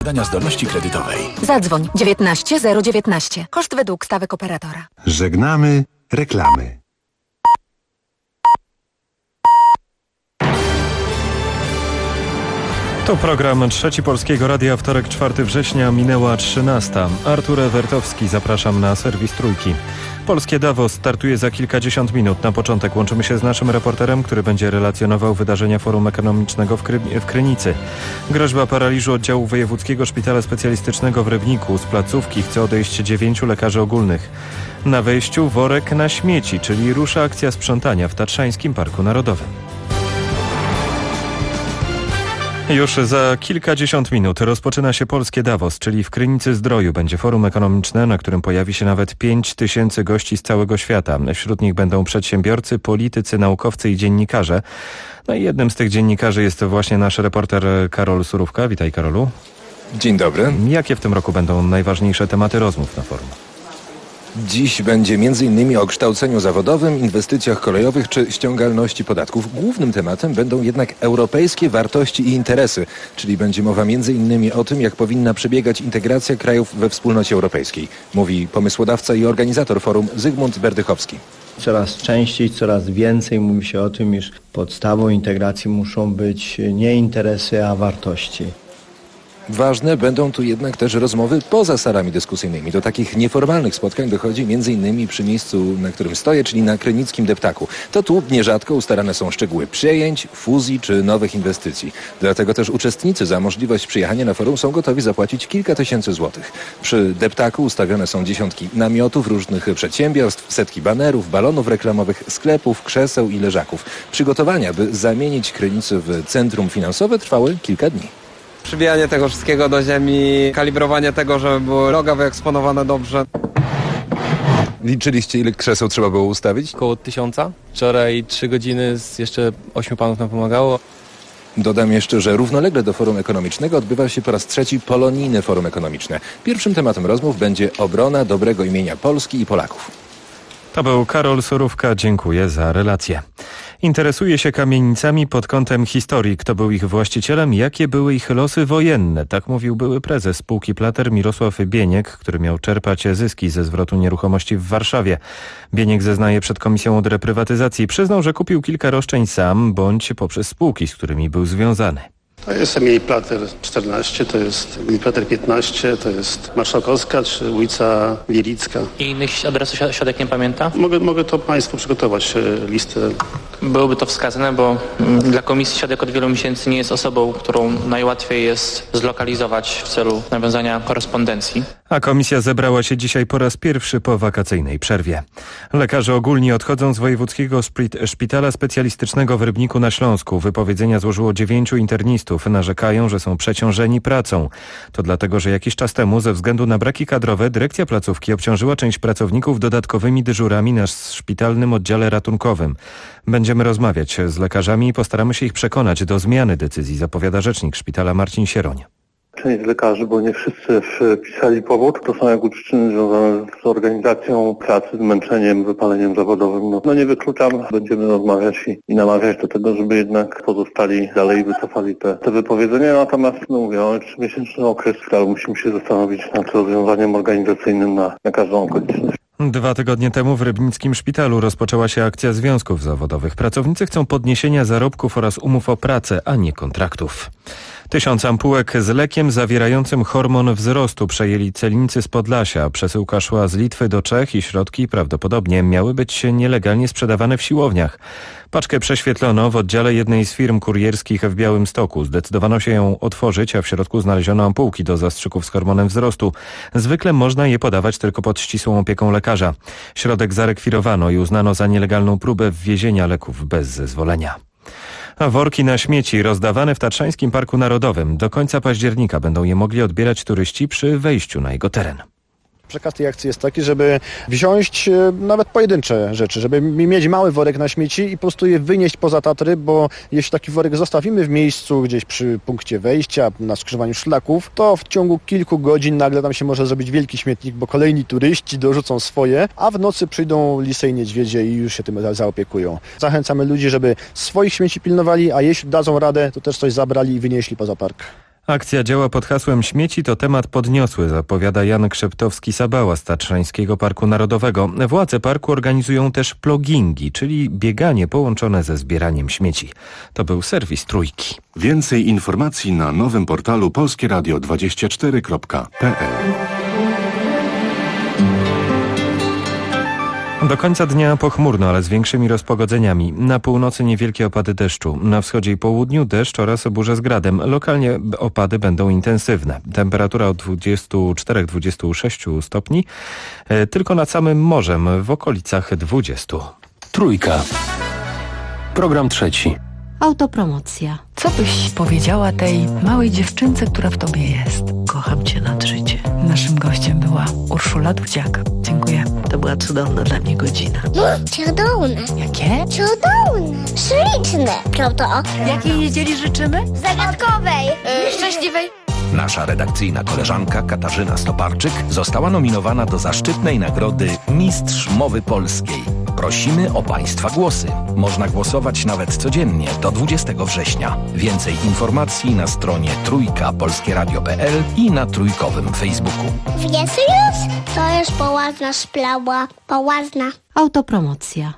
Badania zdolności kredytowej. Zadzwoń 19 019. Koszt według stawek operatora. Żegnamy reklamy. To program Trzeci Polskiego Radia, wtorek 4 września, minęła 13. Artur Ewertowski, zapraszam na serwis Trójki. Polskie Davos startuje za kilkadziesiąt minut. Na początek łączymy się z naszym reporterem, który będzie relacjonował wydarzenia Forum Ekonomicznego w Krynicy. Groźba paraliżu oddziału Wojewódzkiego Szpitala Specjalistycznego w Rybniku. Z placówki chce odejść 9 lekarzy ogólnych. Na wejściu worek na śmieci, czyli rusza akcja sprzątania w Tatrzańskim Parku Narodowym. Już za kilkadziesiąt minut rozpoczyna się Polskie Davos, czyli w Krynicy-Zdroju będzie forum ekonomiczne, na którym pojawi się nawet 5000 gości z całego świata. Wśród nich będą przedsiębiorcy, politycy, naukowcy i dziennikarze. No i jednym z tych dziennikarzy jest właśnie nasz reporter Karol Surówka. Witaj, Karolu. Dzień dobry. Jakie w tym roku będą najważniejsze tematy rozmów na forum? Dziś będzie m.in. o kształceniu zawodowym, inwestycjach kolejowych czy ściągalności podatków. Głównym tematem będą jednak europejskie wartości i interesy, czyli będzie mowa m.in. o tym, jak powinna przebiegać integracja krajów we wspólnocie europejskiej. Mówi pomysłodawca i organizator forum Zygmunt Berdychowski. Coraz częściej, coraz więcej mówi się o tym, iż podstawą integracji muszą być nie interesy, a wartości. Ważne będą tu jednak też rozmowy poza salami dyskusyjnymi. Do takich nieformalnych spotkań dochodzi m.in. przy miejscu, na którym stoję, czyli na krynickim deptaku. To tu nierzadko ustalane są szczegóły przejęć, fuzji czy nowych inwestycji. Dlatego też uczestnicy za możliwość przyjechania na forum są gotowi zapłacić kilka tysięcy złotych. Przy deptaku ustawione są dziesiątki namiotów różnych przedsiębiorstw, setki banerów, balonów reklamowych, sklepów, krzeseł i leżaków. Przygotowania, by zamienić Krynicę w centrum finansowe, trwały kilka dni. Przybijanie tego wszystkiego do ziemi, kalibrowanie tego, żeby były roga wyeksponowane dobrze. Liczyliście, ile krzeseł trzeba było ustawić? Około 1000. Wczoraj 3 godziny, jeszcze 8 panów nam pomagało. Dodam jeszcze, że równolegle do Forum Ekonomicznego odbywa się po raz trzeci polonijne Forum Ekonomiczne. Pierwszym tematem rozmów będzie obrona dobrego imienia Polski i Polaków. To był Karol Surówka, dziękuję za relację. Interesuje się kamienicami pod kątem historii. Kto był ich właścicielem, jakie były ich losy wojenne. Tak mówił były prezes spółki Plater Mirosław Bieniek, który miał czerpać zyski ze zwrotu nieruchomości w Warszawie. Bieniek zeznaje przed Komisją od Reprywatyzacji. Przyznał, że kupił kilka roszczeń sam bądź poprzez spółki, z którymi był związany. To jest Emilie Plater 14, to jest Emilie Plater 15, to jest Marszałkowska czy ulica Wielicka. I innych adresów świadek nie pamięta? Mogę to Państwu przygotować listę. Byłoby to wskazane, bo dla komisji świadek od wielu miesięcy nie jest osobą, którą najłatwiej jest zlokalizować w celu nawiązania korespondencji. A komisja zebrała się dzisiaj po raz pierwszy po wakacyjnej przerwie. Lekarze ogólni odchodzą z Wojewódzkiego Szpitala Specjalistycznego w Rybniku na Śląsku. Wypowiedzenia złożyło 9 internistów. Narzekają, że są przeciążeni pracą. To dlatego, że jakiś czas temu ze względu na braki kadrowe dyrekcja placówki obciążyła część pracowników dodatkowymi dyżurami na szpitalnym oddziale ratunkowym. Będziemy rozmawiać z lekarzami i postaramy się ich przekonać do zmiany decyzji, zapowiada rzecznik szpitala Marcin Sieroń. Część lekarzy, bo nie wszyscy wpisali powód, to są jakby przyczyny związane z organizacją pracy, zmęczeniem, wypaleniem zawodowym. No nie wykluczam, będziemy rozmawiać i namawiać do tego, żeby jednak pozostali dalej i wycofali te wypowiedzenia. Natomiast mówię, mamy 3-miesięczny okres, ale musimy się zastanowić nad rozwiązaniem organizacyjnym na każdą okoliczność. 2 tygodnie temu w rybnickim szpitalu rozpoczęła się akcja związków zawodowych. Pracownicy chcą podniesienia zarobków oraz umów o pracę, a nie kontraktów. 1000 ampułek z lekiem zawierającym hormon wzrostu przejęli celnicy z Podlasia. Przesyłka szła z Litwy do Czech i środki prawdopodobnie miały być nielegalnie sprzedawane w siłowniach. Paczkę prześwietlono w oddziale jednej z firm kurierskich w Białymstoku. Zdecydowano się ją otworzyć, a w środku znaleziono ampułki do zastrzyków z hormonem wzrostu. Zwykle można je podawać tylko pod ścisłą opieką lekarza. Środek zarekwirowano i uznano za nielegalną próbę wwiezienia leków bez zezwolenia. A worki na śmieci rozdawane w Tatrzańskim Parku Narodowym. Do końca października będą je mogli odbierać turyści przy wejściu na jego teren. Przekaz tej akcji jest taki, żeby wziąć nawet pojedyncze rzeczy, żeby mieć mały worek na śmieci i po prostu je wynieść poza Tatry, bo jeśli taki worek zostawimy w miejscu gdzieś przy punkcie wejścia, na skrzyżowaniu szlaków, to w ciągu kilku godzin nagle tam się może zrobić wielki śmietnik, bo kolejni turyści dorzucą swoje, a w nocy przyjdą lisy i niedźwiedzie i już się tym zaopiekują. Zachęcamy ludzi, żeby swoich śmieci pilnowali, a jeśli dadzą radę, to też coś zabrali i wynieśli poza park. Akcja działa pod hasłem „Śmieci to temat podniosły”, zapowiada Jan Krzeptowski-Sabała z Tatrzańskiego Parku Narodowego. Władze parku organizują też plogingi, czyli bieganie połączone ze zbieraniem śmieci. To był serwis Trójki. Więcej informacji na nowym portalu polskieradio24.pl. Do końca dnia pochmurno, ale z większymi rozpogodzeniami. Na północy niewielkie opady deszczu. Na wschodzie i południu deszcz oraz burze z gradem. Lokalnie opady będą intensywne. Temperatura od 24-26 stopni. Tylko nad samym morzem w okolicach 20. Trójka. Program trzeci. Autopromocja. Co byś powiedziała tej małej dziewczynce, która w tobie jest? Kocham cię nad życie. Naszym gościem była Urszula Dudziak. Dziękuję. To była cudowna dla mnie godzina. Cudowne. Jakie? Cudowne. Śliczne. Prawda? Jakiej niedzieli życzymy? Zagadkowej. Szczęśliwej. Nasza redakcyjna koleżanka Katarzyna Stoparczyk została nominowana do zaszczytnej nagrody Mistrz Mowy Polskiej. Prosimy o Państwa głosy. Można głosować nawet codziennie do 20 września. Więcej informacji na stronie trójkapolskieradio.pl i na trójkowym Facebooku. Wiesz już? To jest poważna sprawa. Poważna. Autopromocja.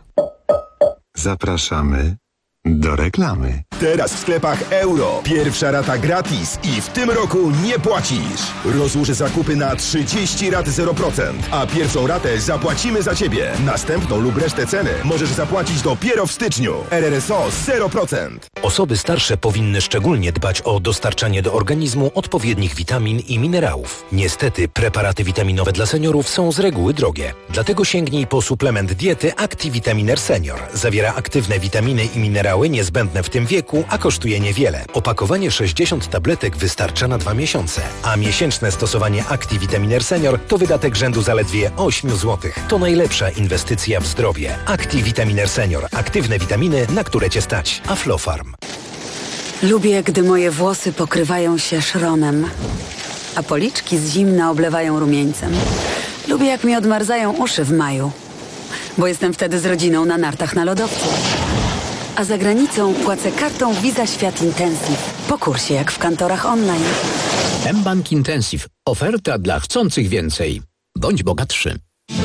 Zapraszamy do reklamy. Teraz w sklepach Euro. Pierwsza rata gratis i w tym roku nie płacisz. Rozłóż zakupy na 30 rat 0%, a pierwszą ratę zapłacimy za Ciebie. Następną lub resztę ceny możesz zapłacić dopiero w styczniu. RRSO 0%. Osoby starsze powinny szczególnie dbać o dostarczanie do organizmu odpowiednich witamin i minerałów. Niestety preparaty witaminowe dla seniorów są z reguły drogie. Dlatego sięgnij po suplement diety Activitaminer Senior. Zawiera aktywne witaminy i minerały niezbędne w tym wieku, a kosztuje niewiele. Opakowanie 60 tabletek wystarcza na 2 miesiące, a miesięczne stosowanie Activitaminer Senior to wydatek rzędu zaledwie 8 zł. To najlepsza inwestycja w zdrowie. Activitaminer Senior. Aktywne witaminy, na które Cię stać. Aflofarm. Lubię, gdy moje włosy pokrywają się szronem, a policzki z zimna oblewają rumieńcem. Lubię, jak mi odmarzają uszy w maju, bo jestem wtedy z rodziną na nartach na lodowcu. A za granicą płacę kartą Visa Świat Intensive. Po kursie, jak w kantorach online. mBank Intensive. Oferta dla chcących więcej. Bądź bogatszy.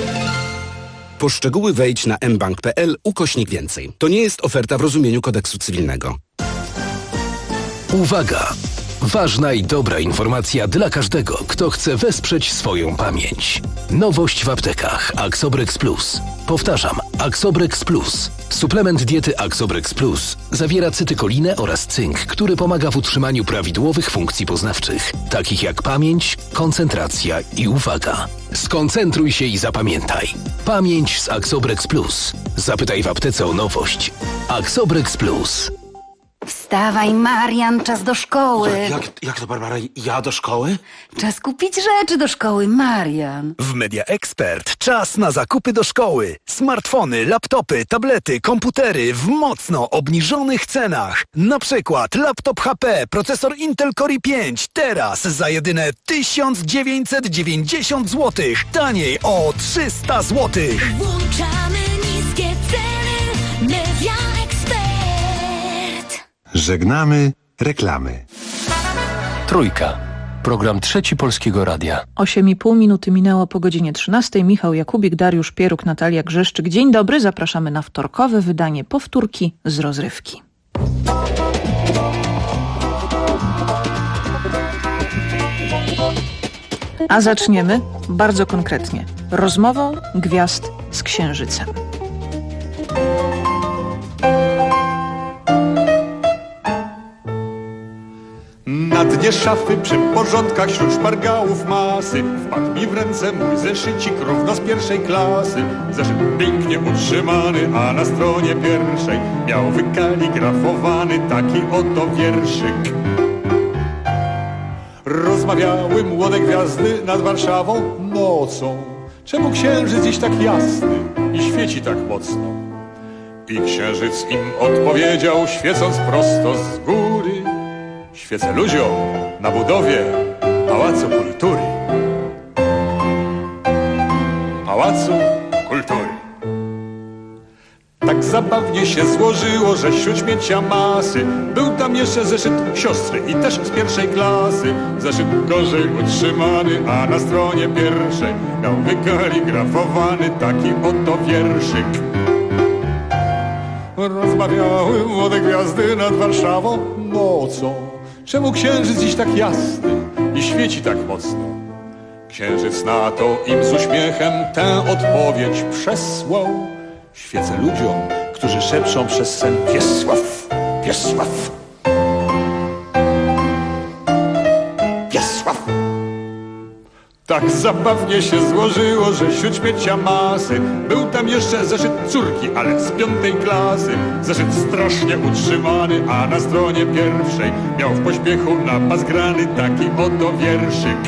Po szczegóły wejdź na mbank.pl/więcej. To nie jest oferta w rozumieniu kodeksu cywilnego. Uwaga! Ważna i dobra informacja dla każdego, kto chce wesprzeć swoją pamięć. Nowość w aptekach Axobrex Plus. Powtarzam, Axobrex Plus. Suplement diety Axobrex Plus zawiera cytykolinę oraz cynk, który pomaga w utrzymaniu prawidłowych funkcji poznawczych, takich jak pamięć, koncentracja i uwaga. Skoncentruj się i zapamiętaj. Pamięć z Axobrex Plus. Zapytaj w aptece o nowość. Axobrex Plus. Wstawaj, Marian, czas do szkoły. Jak to, Barbara? Ja do szkoły? Czas kupić rzeczy do szkoły, Marian. W Media Expert czas na zakupy do szkoły. Smartfony, laptopy, tablety, komputery w mocno obniżonych cenach. Na przykład laptop HP, procesor Intel Core i5 teraz za jedyne 1990 zł. Taniej o 300 zł. Włączamy niskie ceny. Media Expert. Żegnamy reklamy. Trójka. Program trzeci Polskiego Radia. 8,5 minuty minęło po godzinie 13. Michał Jakubik, Dariusz Pieruk, Natalia Grzeszczyk. Dzień dobry, zapraszamy na wtorkowe wydanie powtórki z rozrywki. A zaczniemy bardzo konkretnie. Rozmową gwiazd z Księżycem. Na dnie szafy przy porządkach wśród szpargałów masy wpadł mi w ręce mój zeszycik równo z pierwszej klasy. Zeszyt pięknie utrzymany, a na stronie pierwszej miał wykaligrafowany taki oto wierszyk. Rozmawiały młode gwiazdy nad Warszawą nocą. Czemu księżyc dziś tak jasny i świeci tak mocno? I księżyc im odpowiedział, świecąc prosto z góry: świecę ludziom na budowie Pałacu Kultury. Pałacu Kultury. Tak zabawnie się złożyło, że wśród śmiecia masy był tam jeszcze zeszyt siostry i też z pierwszej klasy. Zeszyt gorzej utrzymany, a na stronie pierwszej miał wykaligrafowany taki oto wierszyk. Rozmawiały młode gwiazdy nad Warszawą nocą. Czemu księżyc dziś tak jasny i świeci tak mocno? Księżyc na to im z uśmiechem tę odpowiedź przesłał. Świecę ludziom, którzy szepczą przez sen Piesław, Piesław, Piesław. Tak zabawnie się złożyło, że wśród śmiecia masy był tam jeszcze zeszyt córki, ale z 5. klasy. Zeszyt strasznie utrzymany, a na stronie pierwszej miał w pośpiechu napas grany taki oto wierszyk.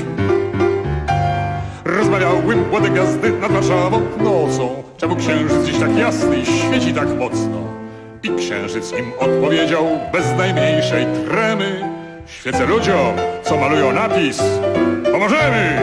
Rozmawiały młode gwiazdy nad Warszawą nocą. Czemu księżyc dziś tak jasny i świeci tak mocno? I księżyc im odpowiedział bez najmniejszej tremy. Świecę ludziom, co malują napis: pomożemy!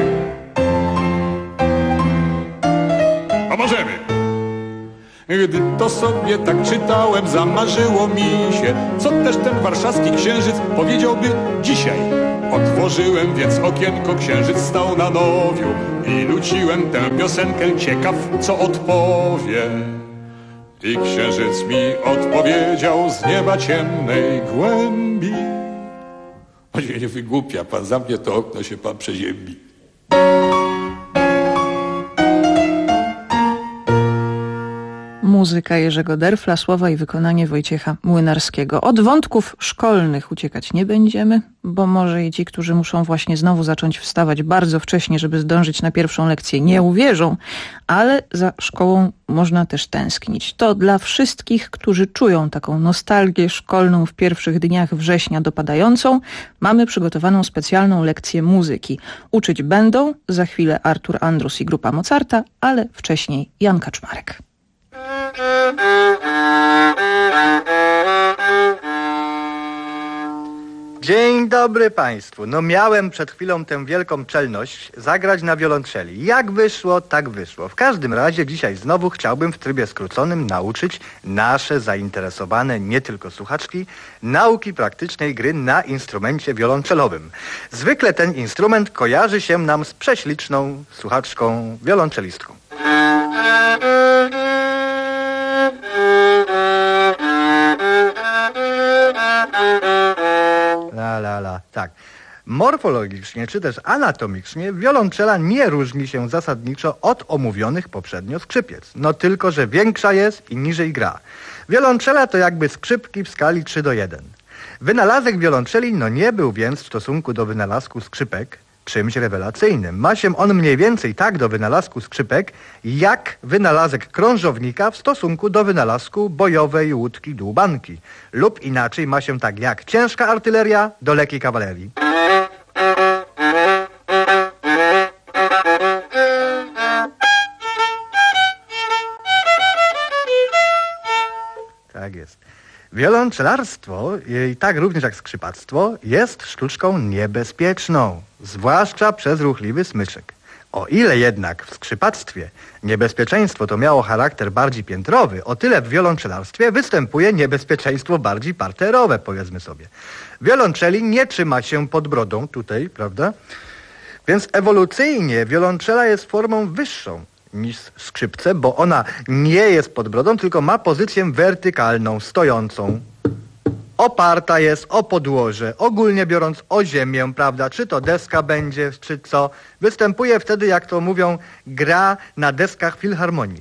Pomożemy! Gdy to sobie tak czytałem, zamarzyło mi się, co też ten warszawski księżyc powiedziałby dzisiaj. Otworzyłem więc okienko, księżyc stał na nowiu i nuciłem tę piosenkę, ciekaw co odpowie. I księżyc mi odpowiedział z nieba ciemnej głębi: Panie, nie wygłupia pan, zamknie to okno, się pan przeziębi. Muzyka Jerzego Derfla, słowa i wykonanie Wojciecha Młynarskiego. Od wątków szkolnych uciekać nie będziemy, bo może i ci, którzy muszą właśnie znowu zacząć wstawać bardzo wcześnie, żeby zdążyć na pierwszą lekcję, nie uwierzą, ale za szkołą można też tęsknić. To dla wszystkich, którzy czują taką nostalgię szkolną w pierwszych dniach września dopadającą, mamy przygotowaną specjalną lekcję muzyki. Uczyć będą za chwilę Artur Andrus i grupa Mozarta, ale wcześniej Jan Kaczmarek. Dzień dobry Państwu. No miałem przed chwilą tę wielką czelność zagrać na wiolonczeli. Jak wyszło, tak wyszło. W każdym razie dzisiaj znowu chciałbym w trybie skróconym nauczyć nasze zainteresowane nie tylko słuchaczki nauki praktycznej gry na instrumencie wiolonczelowym. Zwykle ten instrument kojarzy się nam z prześliczną słuchaczką wiolonczelistką. Tak. Morfologicznie czy też anatomicznie wiolonczela nie różni się zasadniczo od omówionych poprzednio skrzypiec. No tylko, że większa jest i niżej gra. Wiolonczela to jakby skrzypki w skali 3:1. Wynalazek wiolonczeli nie był więc w stosunku do wynalazku skrzypek czymś rewelacyjnym. Ma się on mniej więcej tak do wynalazku skrzypek, jak wynalazek krążownika w stosunku do wynalazku bojowej łódki dłubanki. Lub inaczej ma się tak jak ciężka artyleria do lekkiej kawalerii. Tak jest. Wiolonczelarstwo, i tak również jak skrzypactwo, jest sztuczką niebezpieczną, zwłaszcza przez ruchliwy smyczek. O ile jednak w skrzypactwie niebezpieczeństwo to miało charakter bardziej piętrowy, o tyle w wiolonczelarstwie występuje niebezpieczeństwo bardziej parterowe, powiedzmy sobie. Wiolonczeli nie trzyma się pod brodą tutaj, prawda? Więc ewolucyjnie wiolonczela jest formą wyższą niż skrzypce, bo ona nie jest pod brodą, tylko ma pozycję wertykalną, stojącą. Oparta jest o podłoże, ogólnie biorąc o ziemię, prawda? Czy to deska będzie, czy co. Występuje wtedy, jak to mówią, gra na deskach filharmonii.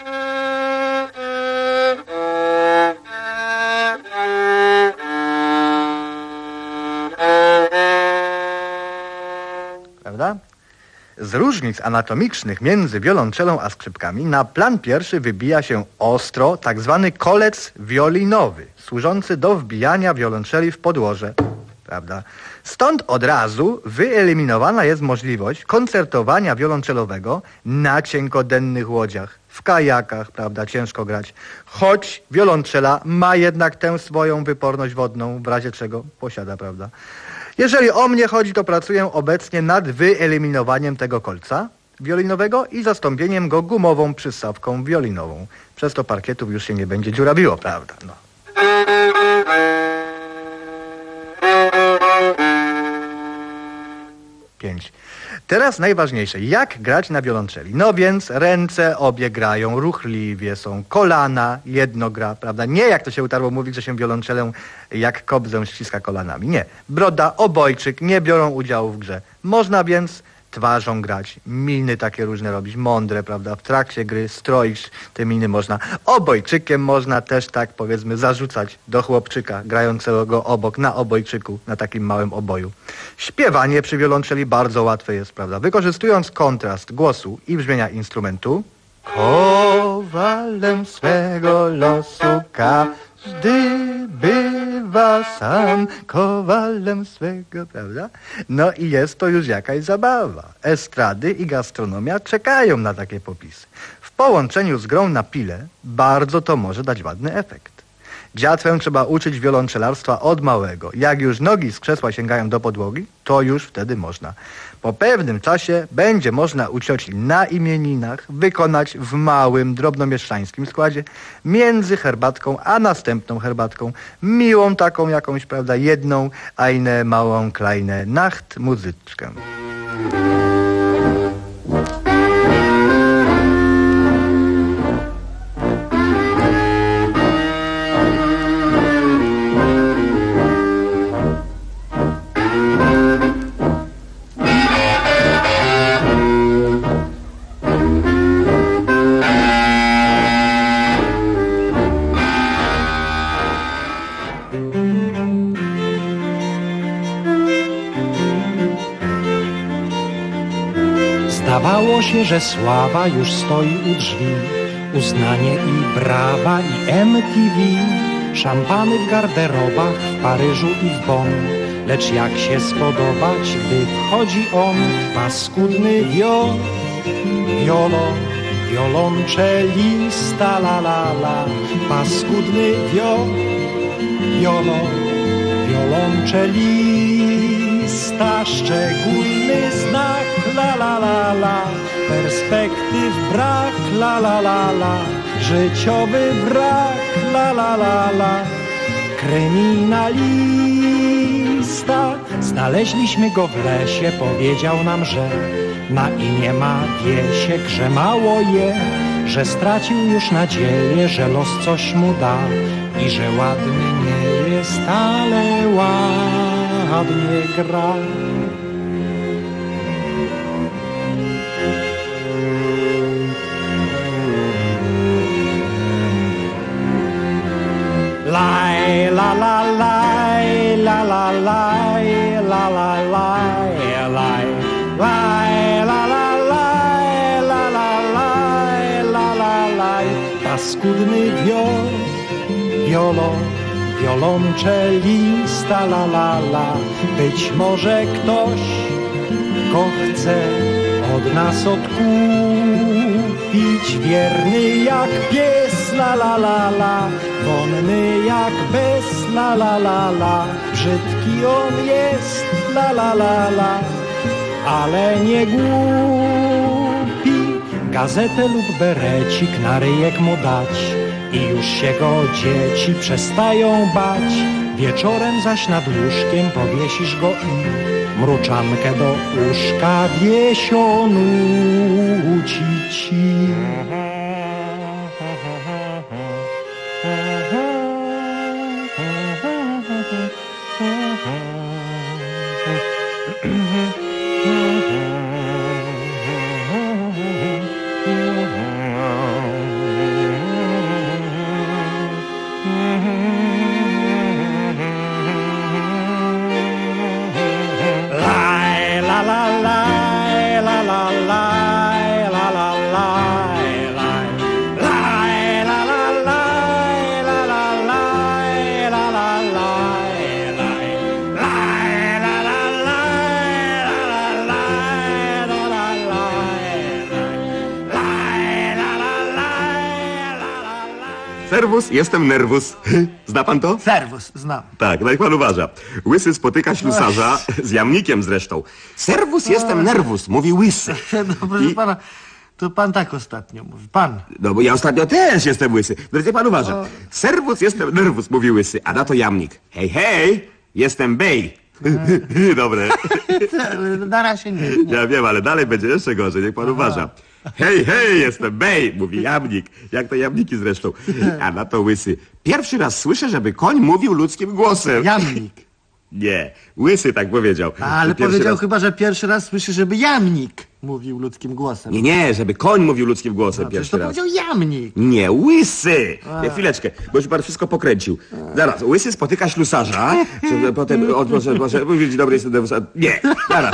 Prawda? Z różnic anatomicznych między wiolonczelą a skrzypkami na plan pierwszy wybija się ostro tak zwany kolec wiolinowy, służący do wbijania wiolonczeli w podłoże, prawda? Stąd od razu wyeliminowana jest możliwość koncertowania wiolonczelowego na cienkodennych łodziach, w kajakach, prawda, ciężko grać, choć wiolonczela ma jednak tę swoją wyporność wodną, w razie czego posiada, prawda? Jeżeli o mnie chodzi, to pracuję obecnie nad wyeliminowaniem tego kolca wiolinowego i zastąpieniem go gumową przystawką wiolinową. Przez to parkietów już się nie będzie dziurawiło, prawda? No. Pięć. Teraz najważniejsze, jak grać na wiolonczeli? No więc ręce obie grają, ruchliwie są, kolana jedno gra, prawda? Nie jak to się utarło mówić, że się wiolonczelę jak kobzę ściska kolanami. Nie. Broda, obojczyk nie biorą udziału w grze. Można więc twarzą grać, miny takie różne robić, mądre, prawda? W trakcie gry stroić te miny można. Obojczykiem można też tak, powiedzmy, zarzucać do chłopczyka grającego obok na obojczyku, na takim małym oboju. Śpiewanie przy wiolonczeli bardzo łatwe jest, prawda? Wykorzystując kontrast głosu i brzmienia instrumentu. Kowalem swego losu każdy bywa sam, kowalem swego, prawda? No i jest to już jakaś zabawa. Estrady i gastronomia czekają na takie popisy. W połączeniu z grą na pile bardzo to może dać ładny efekt. Dziatwę trzeba uczyć wiolonczelarstwa od małego. Jak już nogi z krzesła sięgają do podłogi, to już wtedy można. Po pewnym czasie będzie można u cioci na imieninach wykonać w małym, drobnomieszczańskim składzie między herbatką a następną herbatką miłą taką jakąś, prawda, jedną, eine małą, kleine Nacht muzyczkę. Zdawało się, że sława już stoi u drzwi, uznanie i brawa i MTV, szampany w garderobach w Paryżu i w Bonn. Lecz jak się spodobać, gdy wchodzi on, paskudny wiolonczelista, la la la, paskudny wiolonczelista, szczególny znak, la la la la, perspektyw brak, la la la la, życiowy brak, la la la la, kryminalista. Znaleźliśmy go w lesie, powiedział nam, że na imię ma Wiesiek, że mało je, że stracił już nadzieję, że los coś mu da i że ładny nie jest, ale ładnie gra. Lai la la lai la la lai la la lai lai lai la la lai la la lai la la lai, paskudny wiolonczelista, la la la, być może ktoś go chce od nas odkupić, wierny jak pies, la la la la, wonny jak bez, la la la la, brzydki on jest, la la la la, ale nie głupi, gazetę lub berecik na ryjek mu dać i już się go dzieci przestają bać. Wieczorem zaś nad łóżkiem powiesisz go i mruczankę do uszka wiesio nuci ci. La la la la la la la la la Serwus, jestem nerwus. Zna pan to? Serwus, znam. Tak, no i pan uważa. Łysy spotyka ślusarza, z jamnikiem zresztą. Serwus, jestem nerwus, mówi łysy. No proszę pana, to pan tak ostatnio mówi, pan. No bo ja ostatnio też jestem łysy. No niech pan uważa. Serwus, jestem nerwus, mówi łysy, a na to jamnik. Hej, hej, jestem bej. Dobre. Na razie nie. Ja wiem, ale dalej będzie jeszcze gorzej, niech pan uważa. Hej, hej, jestem bej, mówi jamnik. Jak to jamniki zresztą. A na to łysy. Pierwszy raz słyszę, żeby koń mówił ludzkim głosem. Jamnik. Nie, łysy tak powiedział. Ale powiedział chyba, że pierwszy raz słyszy, żeby jamnik mówił ludzkim głosem. Nie, żeby koń mówił ludzkim głosem pierwszy raz. To powiedział jamnik. Nie, łysy. Nie, chwileczkę, bo już pan wszystko pokręcił. Zaraz, łysy spotyka ślusarza, żeby potem, proszę, mówić dobry jestem. Nie, zaraz.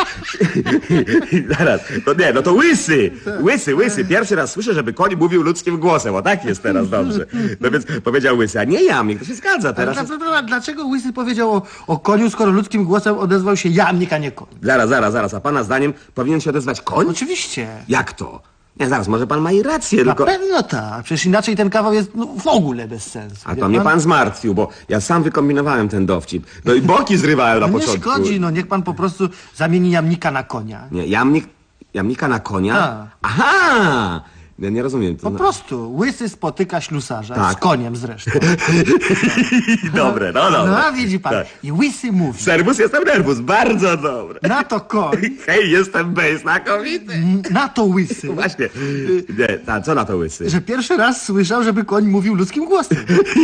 Zaraz, to nie, no to łysy. Łysy. Pierwszy raz słyszę, żeby koń mówił ludzkim głosem. O, tak jest teraz, dobrze. No więc powiedział łysy, a nie jamnik, to się zgadza teraz. Ale dlaczego łysy powiedział o koniu, skoro ludzkim głosem odezwał się jamnik, a nie koń? Zaraz, a pana zdaniem powinien się odezwać koń? Oczywiście. Jak to? Nie, zaraz, może pan ma i rację, tylko... Na pewno tak. Przecież inaczej ten kawał jest w ogóle bez sensu. A to mnie pan zmartwił, bo ja sam wykombinowałem ten dowcip. No i boki zrywałem na początku. Nie szkodzi, no niech pan po prostu zamieni jamnika na konia. Nie, jamnika na konia? A. Aha! Ja nie rozumiem. Po prostu łysy spotyka ślusarza z koniem zresztą. Dobre, no dobra. No a widzi pan, tak. I łysy mówi. Serwus, jestem nerwus, bardzo dobre. Na to koń. Hej, jestem bej, znakomity. Na to łysy. Właśnie. Nie, co na to łysy? Że pierwszy raz słyszał, żeby koń mówił ludzkim głosem.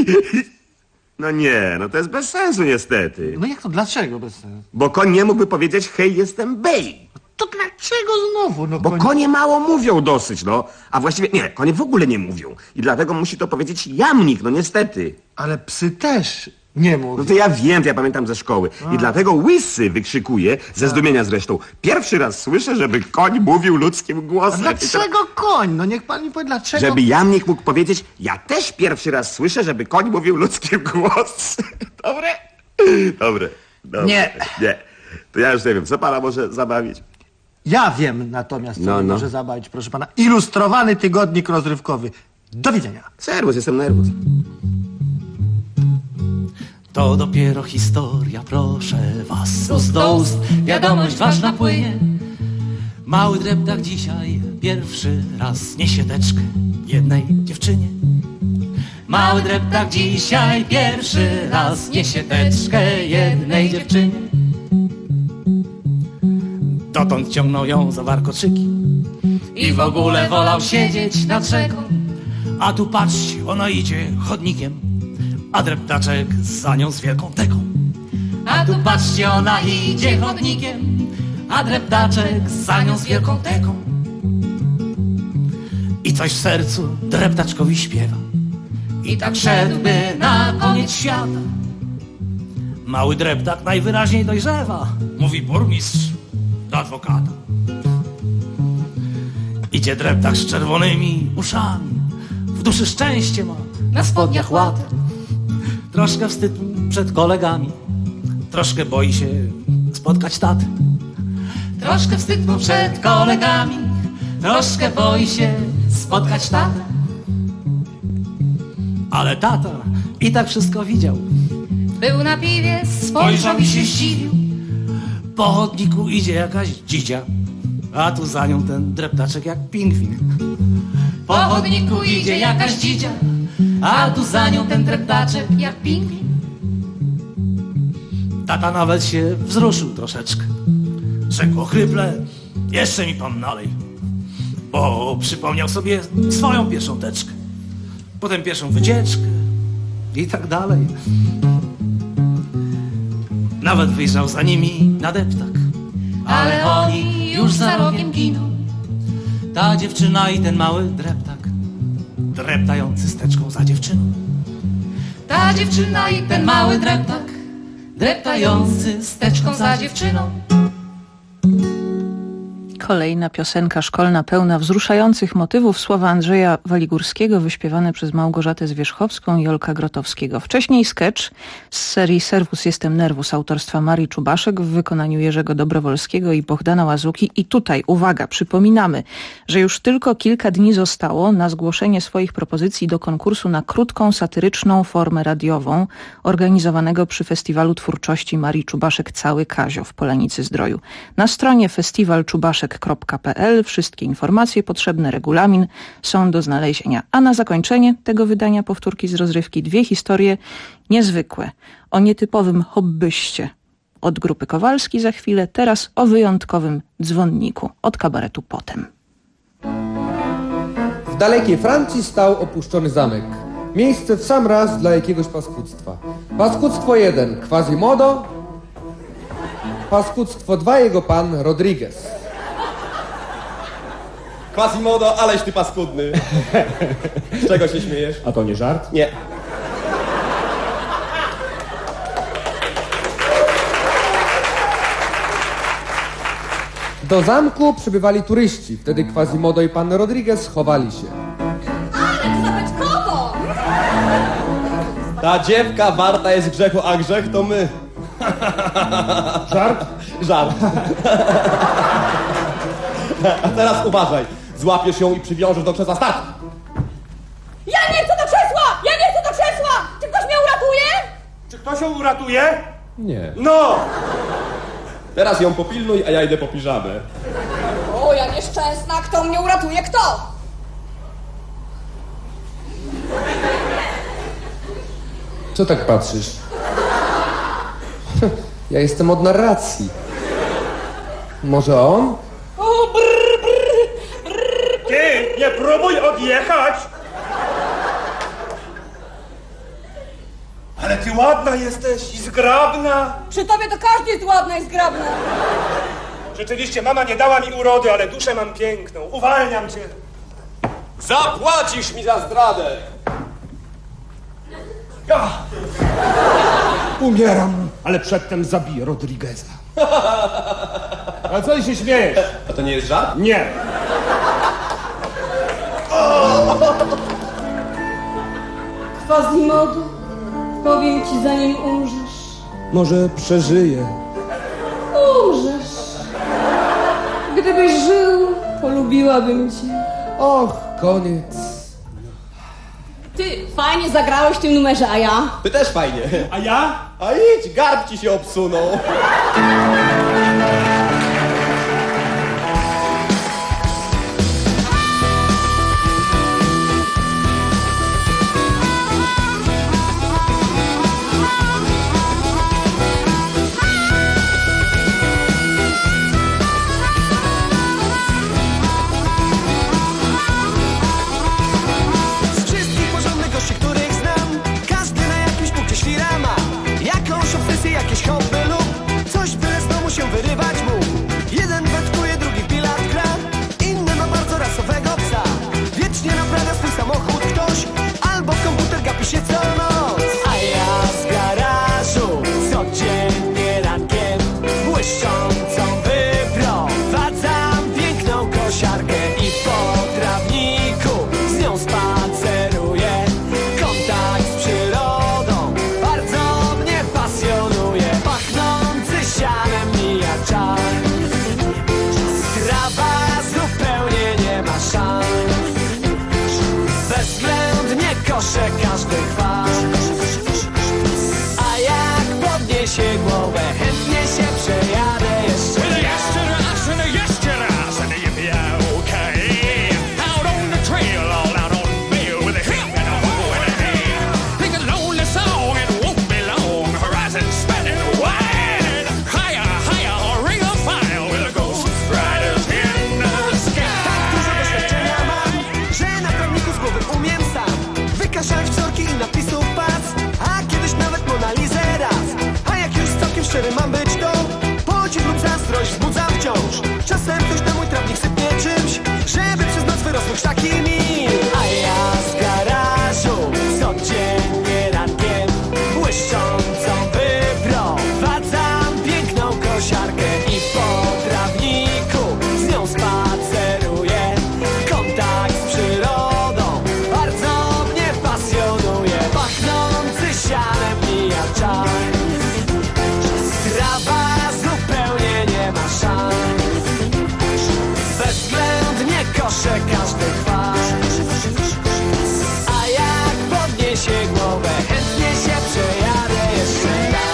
No nie, no to jest bez sensu niestety. No jak to, dlaczego bez sensu? Bo koń nie mógłby powiedzieć, hej, jestem bej. To dlaczego znowu? No, bo konie mało mówią dosyć, no. A właściwie nie, konie w ogóle nie mówią. I dlatego musi to powiedzieć jamnik, no niestety. Ale psy też nie mówią. No to ja wiem, to ja pamiętam ze szkoły. I dlatego łysy wykrzykuje, ze zdumienia zresztą. Pierwszy raz słyszę, żeby koń mówił ludzkim głosem. A dlaczego koń? No niech pan mi powie, dlaczego... Żeby jamnik mógł powiedzieć, ja też pierwszy raz słyszę, żeby koń mówił ludzkim głosem. Dobre. Nie. To ja już nie wiem, co pana może zabawić? Ja wiem natomiast, co może zabawić, proszę pana. Ilustrowany tygodnik rozrywkowy. Do widzenia. Serwus, jestem nerwus. To dopiero historia, proszę was. Z ust do ust wiadomość ważna płynie. Mały dreptak dzisiaj pierwszy raz niesie teczkę jednej dziewczynie. Mały dreptak dzisiaj pierwszy raz niesie teczkę jednej dziewczynie. Dotąd ciągnął ją za warkoczyki i w ogóle wolał siedzieć nad rzeką. A tu patrzcie, ona idzie chodnikiem, a dreptaczek za nią z wielką teką. A tu patrzcie, ona idzie chodnikiem, a dreptaczek za nią z wielką teką. I coś w sercu dreptaczkowi śpiewa i tak szedłby na koniec świata. Mały dreptak najwyraźniej dojrzewa, mówi burmistrz do adwokata. Idzie dreptak z czerwonymi uszami, w duszy szczęście ma, na spodniach łatę. Troszkę wstyd przed kolegami, troszkę boi się spotkać tatę. Troszkę wstyd mu przed kolegami, troszkę boi się spotkać tatę. Ale tata i tak wszystko widział. Był na piwie, spojrzał i się zdziwił. Po chodniku idzie jakaś dzidzia, a tu za nią ten dreptaczek jak pingwin. Po chodniku idzie jakaś dzidzia, a tu za nią ten dreptaczek jak pingwin. Tata nawet się wzruszył troszeczkę. Rzekł ochryple, jeszcze mi pan nalej. Bo przypomniał sobie swoją pierwszą teczkę, potem pierwszą wycieczkę i tak dalej. Nawet wyjrzał za nimi na deptak, ale oni już za rogiem giną. Ta dziewczyna i ten mały dreptak, dreptający z teczką za dziewczyną. Ta dziewczyna i ten mały dreptak, dreptający z teczką za dziewczyną. Kolejna piosenka szkolna pełna wzruszających motywów, słowa Andrzeja Waligórskiego wyśpiewane przez Małgorzatę Zwierzchowską i Olka Grotowskiego. Wcześniej sketch z serii Servus jestem nervus autorstwa Marii Czubaszek w wykonaniu Jerzego Dobrowolskiego i Bohdana Łazuki. I tutaj, uwaga, przypominamy, że już tylko kilka dni zostało na zgłoszenie swoich propozycji do konkursu na krótką, satyryczną formę radiową organizowanego przy Festiwalu Twórczości Marii Czubaszek Cały Kazio w Polanicy-Zdroju. Na stronie festiwalczubaszek.pl wszystkie informacje, potrzebny regulamin są do znalezienia. A na zakończenie tego wydania powtórki z rozrywki 2 historie niezwykłe o nietypowym hobbyście od grupy Kowalski za chwilę, teraz o wyjątkowym dzwonniku od kabaretu Potem. W dalekiej Francji stał opuszczony zamek. Miejsce w sam raz dla jakiegoś paskudztwa. Paskudztwo 1, Quasimodo. Paskudztwo 2, jego pan Rodriguez. Quasimodo, aleś ty paskudny. Z czego się śmiejesz? A to nie żart? Nie. Do zamku przybywali turyści. Wtedy Quasimodo i pan Rodriguez schowali się. Ale zabeczkowo! Ta dziewka warta jest grzechu, a grzech to my. Żart? Żart. A teraz uważaj. Złapiesz ją i przywiążesz do krzesła. Start! Ja nie chcę do krzesła! Ja nie chcę do krzesła! Czy ktoś mnie uratuje? Czy ktoś ją uratuje? Nie. No! Teraz ją popilnuj, a ja idę po piżamę. O, ja nieszczęsna! Kto mnie uratuje? Kto? Co tak patrzysz? Ja jestem od narracji. Może on? O, brr, brr, brr, Ty, nie próbuj odjechać! Ale ty ładna jesteś i zgrabna. Przy tobie to każdy jest ładna i zgrabna. Rzeczywiście, mama nie dała mi urody, ale duszę mam piękną. Uwalniam cię. Zapłacisz mi za zdradę. Ja. Umieram, ale przedtem zabiję Rodrigueza. A co się śmiejesz? A to nie jest żart? Nie. Quasimodo, powiem ci, zanim umrzesz. Może przeżyję. Umrzesz. Gdybyś żył, polubiłabym cię. Och, koniec. Ty, fajnie zagrałeś w tym numerze, a ja? Ty też fajnie. A ja? A idź, garb ci się obsunął. Jakieś hobby lub coś byle z domu się wyrywa. zawsze każdy chwast. A jak podniesie głowę, chętnie się przejadę jeszcze raz.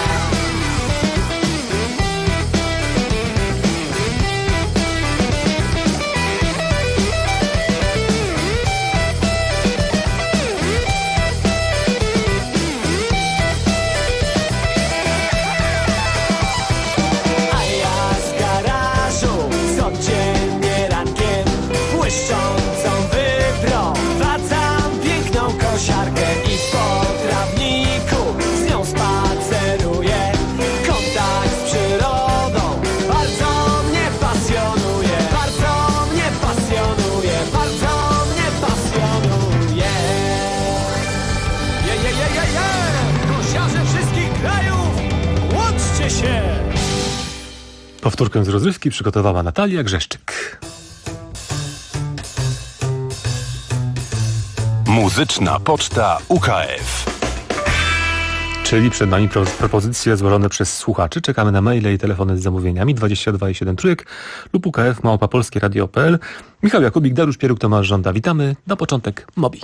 Powtórkę z rozrywki przygotowała Natalia Grzeszczyk. Muzyczna Poczta UKF. Czyli przed nami propozycje złożone przez słuchaczy. Czekamy na maile i telefony z zamówieniami 22,7 trójek lub ukf@polskieradio.pl. Michał Jakubik, Dariusz Pieruk, Tomasz Żąda. Witamy. Na początek Mobi.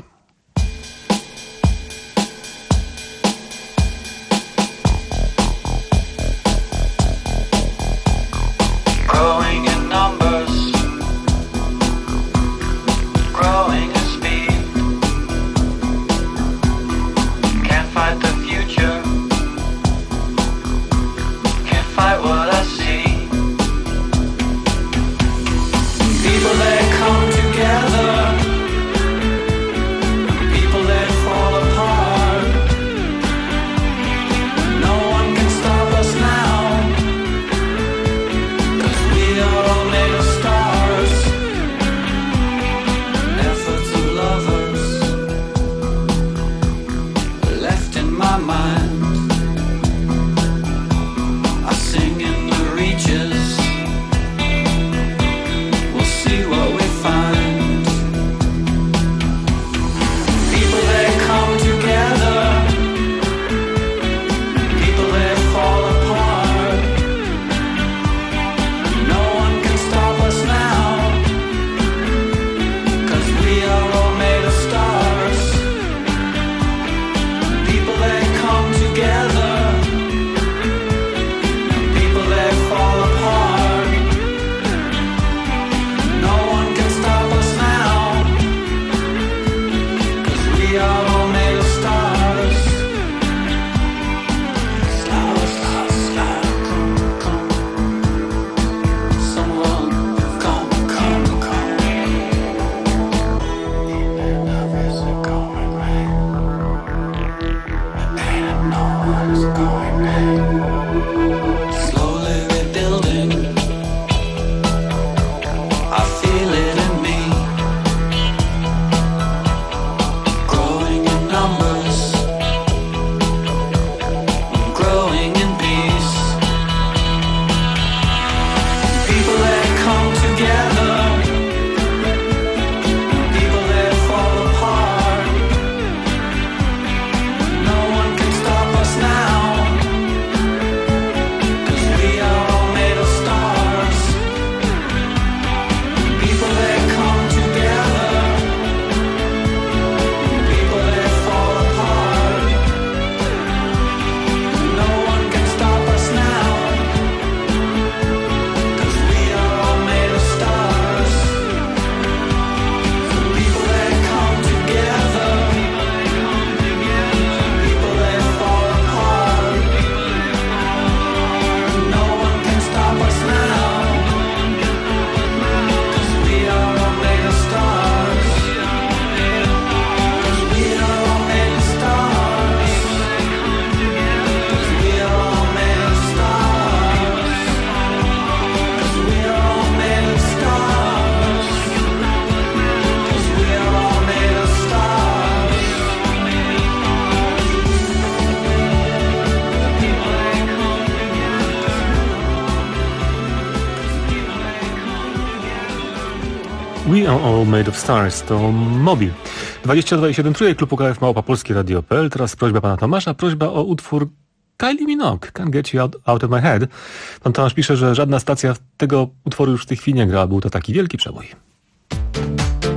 We are all made of stars to Mobil. 22,7 trójek, klub UKF @polskieradio.pl. Teraz prośba pana Tomasza, prośba o utwór Kylie Minogue, Can't Get You Out of My Head. Pan Tomasz pisze, że żadna stacja tego utworu już w tej chwili nie gra, był to taki wielki przebój.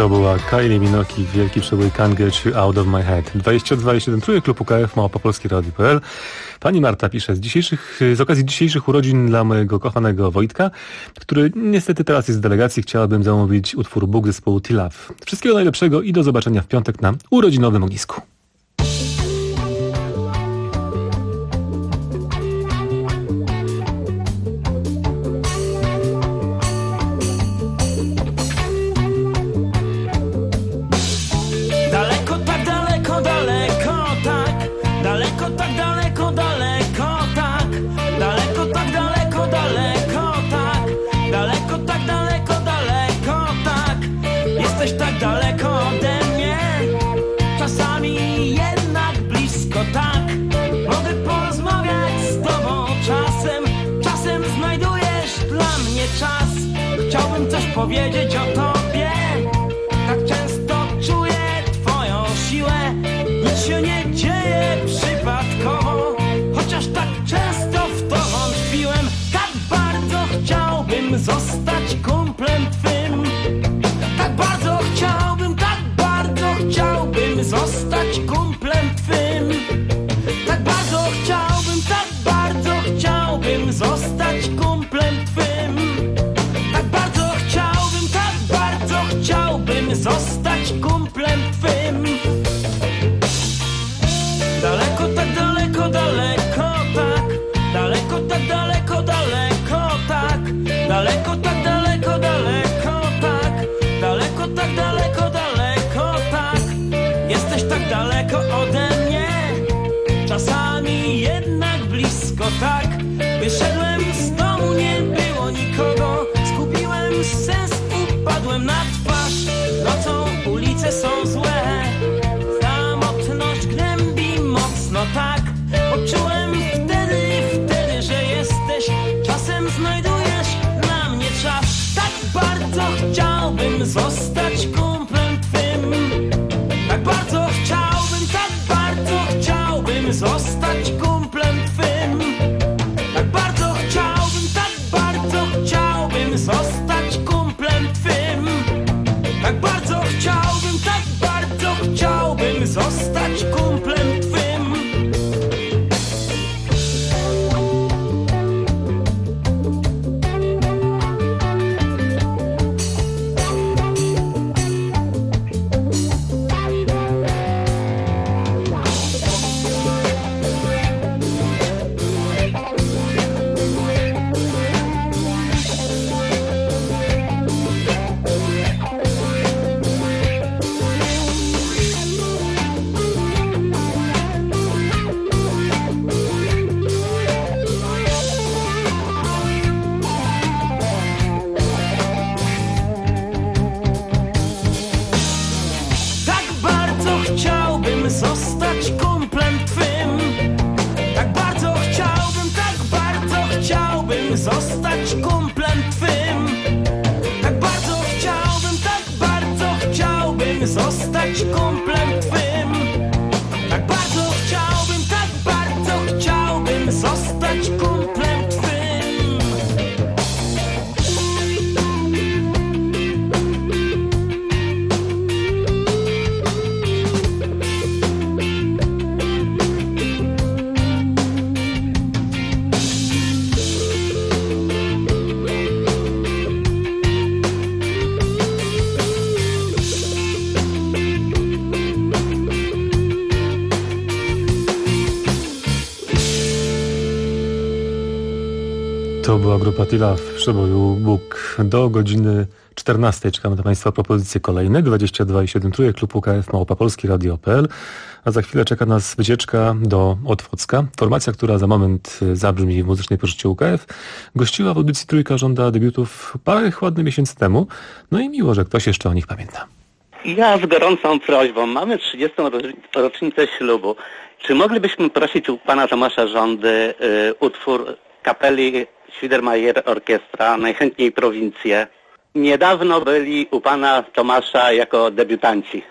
To była Kylie Minogue, wielki przebój Can't Get You Out of My Head. 22,7 trójek, klub UKF, małpa.polskieradio.pl. Pani Marta pisze, z okazji dzisiejszych urodzin dla mojego kochanego Wojtka, który niestety teraz jest w delegacji, chciałabym zamówić utwór Bóg zespołu T-Love. Wszystkiego najlepszego i do zobaczenia w piątek na urodzinowym ognisku. Chciałbym coś powiedzieć o tobie. Tak często czuję twoją siłę. Nic się nie dzieje przypadkowo, chociaż tak często w to wątpiłem. Tak bardzo chciałbym zostać kumplem twym. Tak bardzo chciałbym zostać kumplem twym. Tak bardzo chciałbym zostać kumplem twym. Tak bardzo chciałbym zostać kumplem twym. Daleko, tak daleko, daleko, tak. Daleko, tak daleko, daleko, tak. Daleko, tak daleko, daleko, tak. Daleko, tak daleko, daleko, tak. Jesteś tak daleko ode mnie, czasami jednak blisko, tak. Wyszedłem z domu, nie było nikogo. Zgubiłem sens i padłem na twarz. Nocą ulice są złe, samotność gnębi mocno, tak. Poczułem wtedy, że jesteś. Czasem znajdujesz na mnie czas. Tak bardzo chciałbym zostać kumplem twym. Tak bardzo chciałbym zostać kumplem twym. Tak bardzo chciałbym zostać kumplem twym. Tak bardzo chciałbym zostać kumplem twym. Zostać kumplem twym. Tak bardzo chciałbym zostać kumplem twym. Tak bardzo chciałbym zostać kumplem twym. Tak bardzo chciałbym zostać kumplem twym. To była grupa T-Love w przeboju Bóg. Do godziny 14 czekamy na Państwa propozycje kolejne. 22,7 trójek, klub UKF, małpa.polskieradio.pl. A za chwilę czeka nas wycieczka do Otwocka. Formacja, która za moment zabrzmi w muzycznej poczcie UKF, gościła w audycji Trójka żąda debiutów parę ładnych miesięcy temu. No i miło, że ktoś jeszcze o nich pamięta. Ja z gorącą prośbą, mamy 30. rocznicę ślubu. Czy moglibyśmy prosić u pana Tomasza Żądy utwór kapeli Schwidermajer Orkiestra, najchętniej Prowincje. Niedawno byli u pana Tomasza jako debiutanci.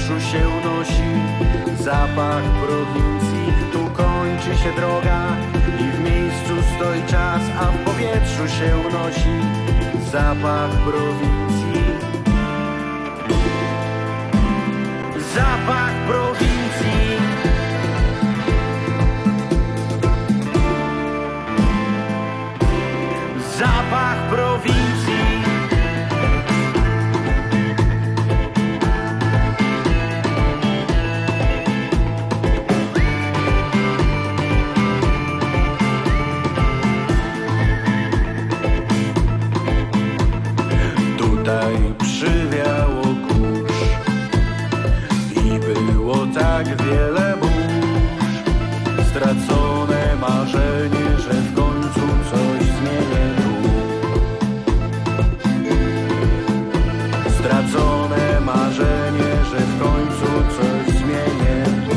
powietrzu się unosi zapach prowincji. Tu kończy się droga i w miejscu stoi czas, a w powietrzu się unosi zapach prowincji. Zapach prowincji. Zapach prowincji. Tutaj przywiało kurz i było tak wiele burz. Stracone marzenie, że w końcu coś zmienię tu. Stracone marzenie, że w końcu coś zmienię tu.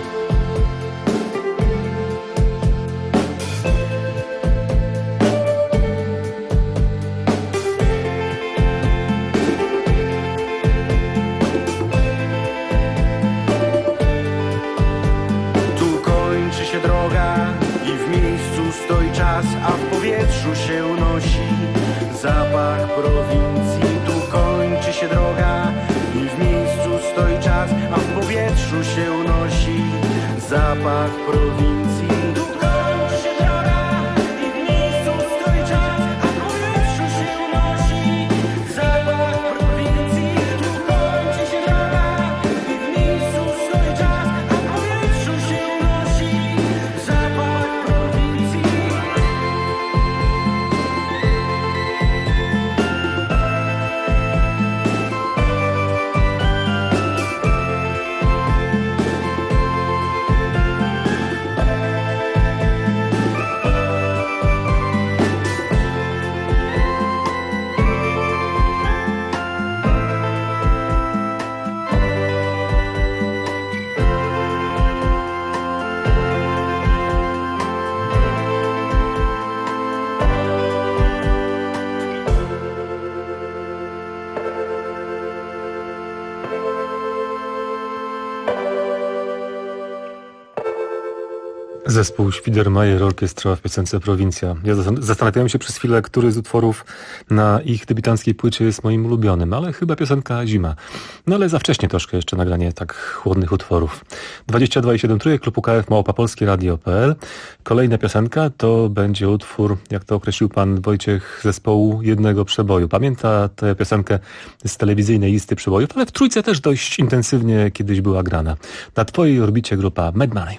A w powietrzu się unosi zapach prowincji. Tu kończy się droga i w miejscu stoi czas, a w powietrzu się unosi zapach prowincji. Tu kończy się droga i w miejscu stoi czas, a w powietrzu się unosi zapach prowincji. Tu kończy się droga i w miejscu stoi czas, a w powietrzu się unosi zapach prowincji. Zespół Świdermajer Orkiestra w piosence Prowincja. Ja zastanawiałem się przez chwilę, który z utworów na ich debiutanckiej płycie jest moim ulubionym, ale chyba piosenka Zima. No ale za wcześnie troszkę jeszcze nagranie tak chłodnych utworów. 22,7 trójek, klub UKF @polskieradio.pl. Kolejna piosenka to będzie utwór, jak to określił pan Wojciech, zespołu Jednego Przeboju. Pamięta tę piosenkę z telewizyjnej listy przebojów, ale w trójce też dość intensywnie kiedyś była grana. Na twojej orbicie grupa Mad Money.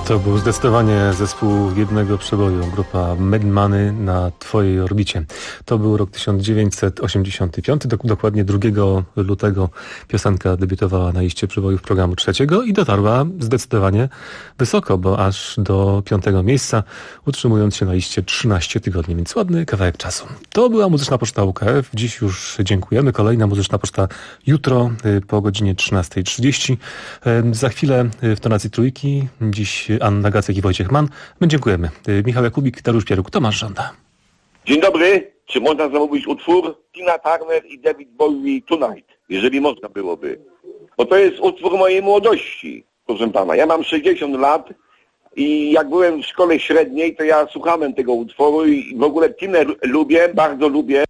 To był zdecydowanie zespół jednego przeboju, grupa Mad Money na Twojej orbicie. To był rok 1985, dokładnie 2 lutego piosenka debiutowała na liście przebojów programu 3 i dotarła zdecydowanie wysoko, bo aż do 5 miejsca, utrzymując się na liście 13 tygodni, więc ładny kawałek czasu. To była Muzyczna Poczta UKF. Dziś już dziękujemy. Kolejna Muzyczna Poczta jutro po godzinie 13:30. Za chwilę w tonacji trójki. Dziś Anna Gacek i Wojciech Mann. My dziękujemy. Michał Jakubik, Dariusz Pieruk, Tomasz Żąda. Dzień dobry. Czy można zamówić utwór Tina Turner i David Bowie Tonight? Jeżeli można byłoby. Bo to jest utwór mojej młodości, proszę pana. Ja mam 60 lat i jak byłem w szkole średniej, to ja słuchałem tego utworu i w ogóle Tinę lubię, bardzo lubię.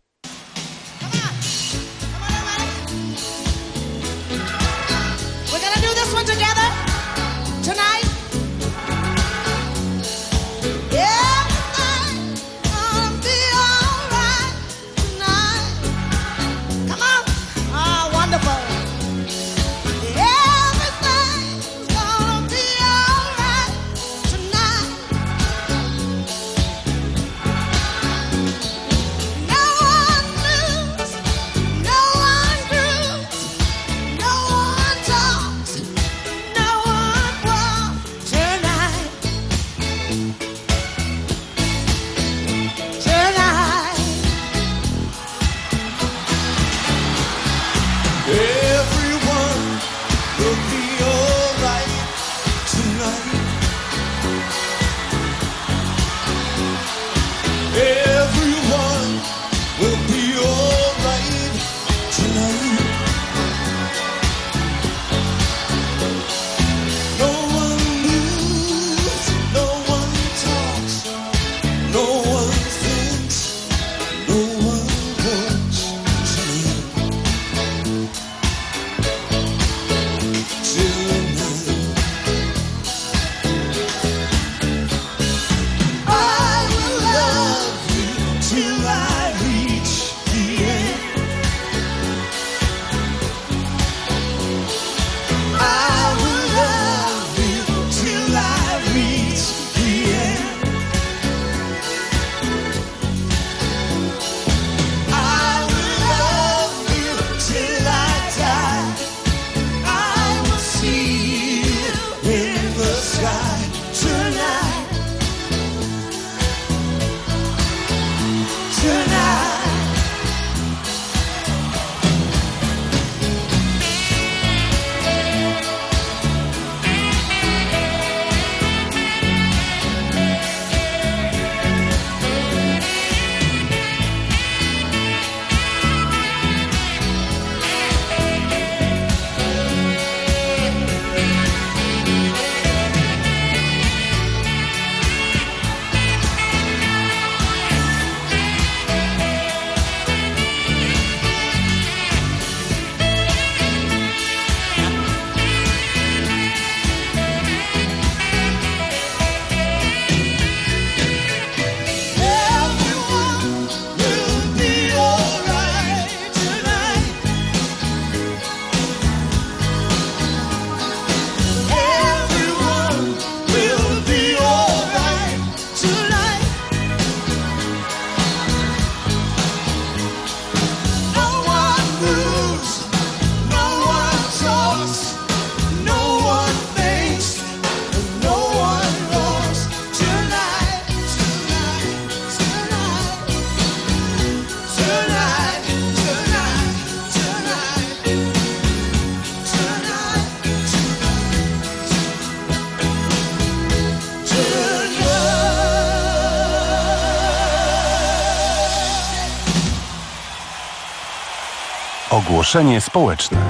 Ogłoszenie społeczne.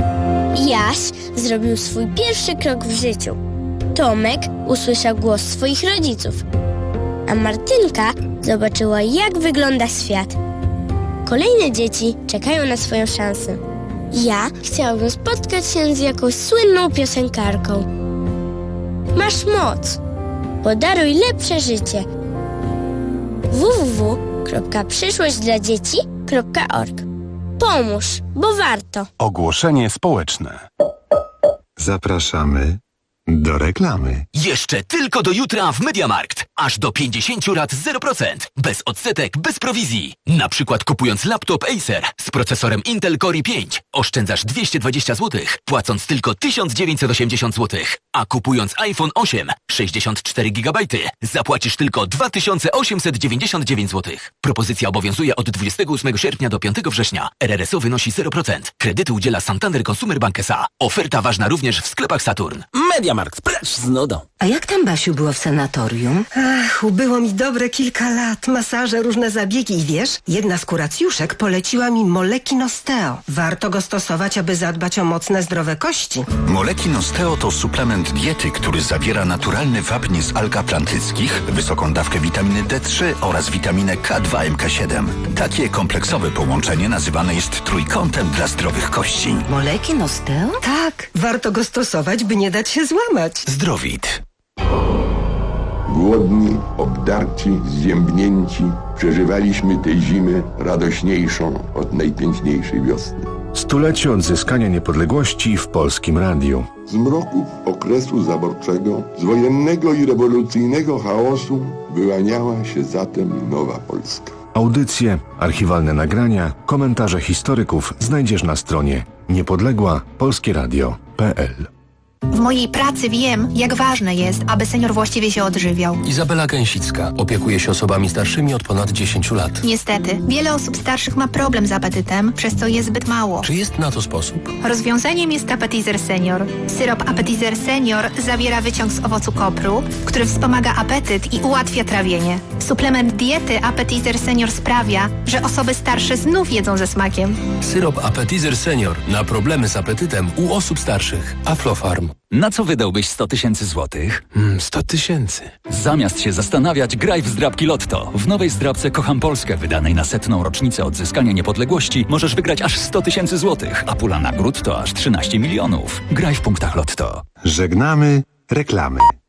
Jaś zrobił swój pierwszy krok w życiu. Tomek usłyszał głos swoich rodziców, a Martynka zobaczyła, jak wygląda świat. Kolejne dzieci czekają na swoją szansę. Ja chciałabym spotkać się z jakąś słynną piosenkarką. Masz moc. Podaruj lepsze życie. www.przyszłośćdladzieci.org. Pomóż, bo warto. Ogłoszenie społeczne. Zapraszamy Do reklamy. Jeszcze tylko do jutra w MediaMarkt. Aż do 50 rat 0%. Bez odsetek, bez prowizji. Na przykład kupując laptop Acer z procesorem Intel Core i5 oszczędzasz 220 zł, płacąc tylko 1980 zł. A kupując iPhone 8 64 GB zapłacisz tylko 2899 zł. Propozycja obowiązuje od 28 sierpnia do 5 września. RRSO wynosi 0%. Kredyty udziela Santander Consumer Bank S.A. Oferta ważna również w sklepach Saturn. MediaMarkt, precz z nudą. A jak tam, Basiu, było w sanatorium? Ach, ubyło mi dobre kilka lat. Masaże, różne zabiegi i wiesz, jedna z kuracjuszek poleciła mi Molekin Osteo. Warto go stosować, aby zadbać o mocne, zdrowe kości. Molekin Osteo to suplement diety, który zawiera naturalny wapń z alg atlantyckich, wysoką dawkę witaminy D3 oraz witaminę K2 MK7. Takie kompleksowe połączenie nazywane jest trójkątem dla zdrowych kości. Molekin Osteo? Tak, warto go stosować, by nie dać się złamać. Zdrowit. Głodni, obdarci, zziębnięci, przeżywaliśmy tę zimę radośniejszą od najpiękniejszej wiosny. Stulecie odzyskania niepodległości w Polskim Radiu. Z mroków okresu zaborczego, z wojennego i rewolucyjnego chaosu wyłaniała się zatem nowa Polska. Audycje, archiwalne nagrania, komentarze historyków znajdziesz na stronie niepodległapolskieradio.pl. W mojej pracy wiem, jak ważne jest, aby senior właściwie się odżywiał. Izabela Gęsicka opiekuje się osobami starszymi od ponad 10 lat. Niestety, wiele osób starszych ma problem z apetytem, przez co je zbyt mało. Czy jest na to sposób? Rozwiązaniem jest Appetizer Senior. Syrop Appetizer Senior zawiera wyciąg z owocu kopru, który wspomaga apetyt i ułatwia trawienie. Suplement diety Appetizer Senior sprawia, że osoby starsze znów jedzą ze smakiem. Syrop Appetizer Senior na problemy z apetytem u osób starszych. Aflofarm. Na co wydałbyś 100 000 złotych? 100 000. Zamiast się zastanawiać, graj w zdrabki Lotto. W nowej zdrabce Kocham Polskę, wydanej na 100. rocznicę odzyskania niepodległości, możesz wygrać aż 100 000 złotych, a pula nagród to aż 13 milionów. Graj w punktach Lotto. Żegnamy reklamy.